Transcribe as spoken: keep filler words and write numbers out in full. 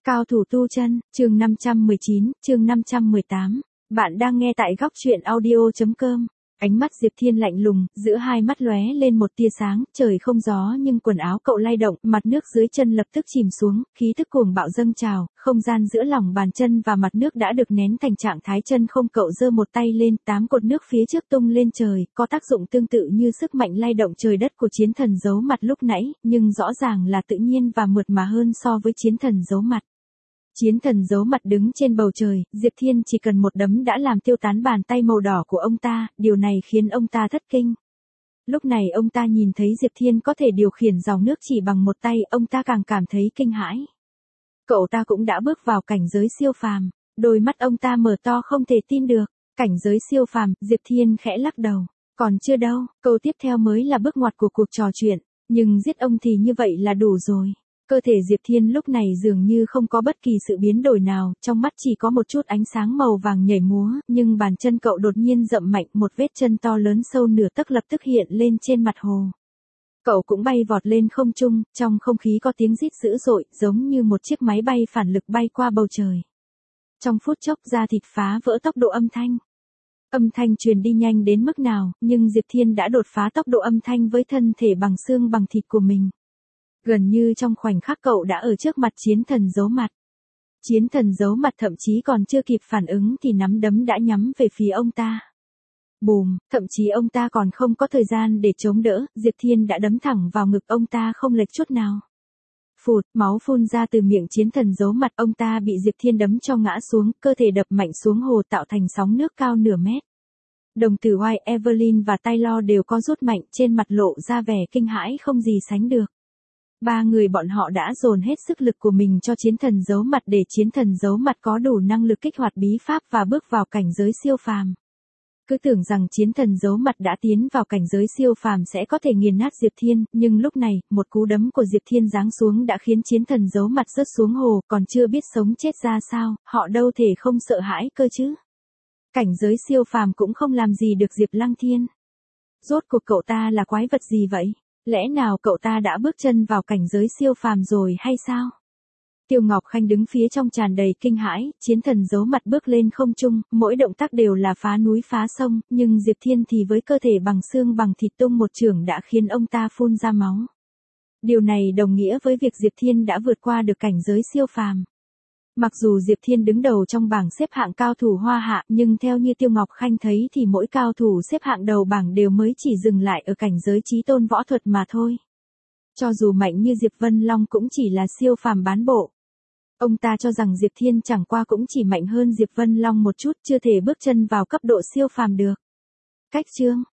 Cao thủ tu chân, chương năm trăm mười chín, chương năm trăm mười tám. Bạn đang nghe tại góc truyện audio chấm com. Ánh mắt Diệp Thiên lạnh lùng, giữa hai mắt lóe lên một tia sáng, trời không gió nhưng quần áo cậu lay động, mặt nước dưới chân lập tức chìm xuống, khí tức cuồng bạo dâng trào, không gian giữa lòng bàn chân và mặt nước đã được nén thành trạng thái chân không. Cậu giơ một tay lên, tám cột nước phía trước tung lên trời, có tác dụng tương tự như sức mạnh lay động trời đất của chiến thần giấu mặt lúc nãy, nhưng rõ ràng là tự nhiên và mượt mà hơn so với chiến thần giấu mặt. Chiến thần giấu mặt đứng trên bầu trời, Diệp Thiên chỉ cần một đấm đã làm tiêu tán bàn tay màu đỏ của ông ta, điều này khiến ông ta thất kinh. Lúc này ông ta nhìn thấy Diệp Thiên có thể điều khiển dòng nước chỉ bằng một tay, ông ta càng cảm thấy kinh hãi. Cậu ta cũng đã bước vào cảnh giới siêu phàm, đôi mắt ông ta mở to không thể tin được, cảnh giới siêu phàm, Diệp Thiên khẽ lắc đầu, còn chưa đâu, câu tiếp theo mới là bước ngoặt của cuộc trò chuyện, nhưng giết ông thì như vậy là đủ rồi. Cơ thể Diệp Thiên lúc này dường như không có bất kỳ sự biến đổi nào, trong mắt chỉ có một chút ánh sáng màu vàng nhảy múa, nhưng bàn chân cậu đột nhiên dậm mạnh, một vết chân to lớn sâu nửa tấc lập tức hiện lên trên mặt hồ. Cậu cũng bay vọt lên không trung, trong không khí có tiếng rít dữ dội, giống như một chiếc máy bay phản lực bay qua bầu trời. Trong phút chốc da thịt phá vỡ tốc độ âm thanh. Âm thanh truyền đi nhanh đến mức nào, nhưng Diệp Thiên đã đột phá tốc độ âm thanh với thân thể bằng xương bằng thịt của mình. Gần như trong khoảnh khắc cậu đã ở trước mặt chiến thần giấu mặt. Chiến thần giấu mặt thậm chí còn chưa kịp phản ứng thì nắm đấm đã nhắm về phía ông ta. Bùm, thậm chí ông ta còn không có thời gian để chống đỡ, Diệp Thiên đã đấm thẳng vào ngực ông ta không lệch chút nào. Phụt, máu phun ra từ miệng chiến thần giấu mặt, ông ta bị Diệp Thiên đấm cho ngã xuống, cơ thể đập mạnh xuống hồ tạo thành sóng nước cao nửa mét. Đồng tử White, Evelyn và Taylor đều có rút mạnh, trên mặt lộ ra vẻ kinh hãi không gì sánh được. Ba người bọn họ đã dồn hết sức lực của mình cho chiến thần giấu mặt để chiến thần giấu mặt có đủ năng lực kích hoạt bí pháp và bước vào cảnh giới siêu phàm. Cứ tưởng rằng chiến thần giấu mặt đã tiến vào cảnh giới siêu phàm sẽ có thể nghiền nát Diệp Thiên, nhưng lúc này, một cú đấm của Diệp Thiên giáng xuống đã khiến chiến thần giấu mặt rớt xuống hồ, còn chưa biết sống chết ra sao, họ đâu thể không sợ hãi cơ chứ. Cảnh giới siêu phàm cũng không làm gì được Diệp Lăng Thiên. Rốt cuộc cậu ta là quái vật gì vậy? Lẽ nào cậu ta đã bước chân vào cảnh giới siêu phàm rồi hay sao? Tiêu Ngọc Khanh đứng phía trong tràn đầy kinh hãi, chiến thần giấu mặt bước lên không trung, mỗi động tác đều là phá núi phá sông, nhưng Diệp Thiên thì với cơ thể bằng xương bằng thịt tung một chưởng đã khiến ông ta phun ra máu. Điều này đồng nghĩa với việc Diệp Thiên đã vượt qua được cảnh giới siêu phàm. Mặc dù Diệp Thiên đứng đầu trong bảng xếp hạng cao thủ Hoa Hạ, nhưng theo như Tiêu Ngọc Khanh thấy thì mỗi cao thủ xếp hạng đầu bảng đều mới chỉ dừng lại ở cảnh giới chí tôn võ thuật mà thôi. Cho dù mạnh như Diệp Vân Long cũng chỉ là siêu phàm bán bộ. Ông ta cho rằng Diệp Thiên chẳng qua cũng chỉ mạnh hơn Diệp Vân Long một chút, chưa thể bước chân vào cấp độ siêu phàm được. Cách chương,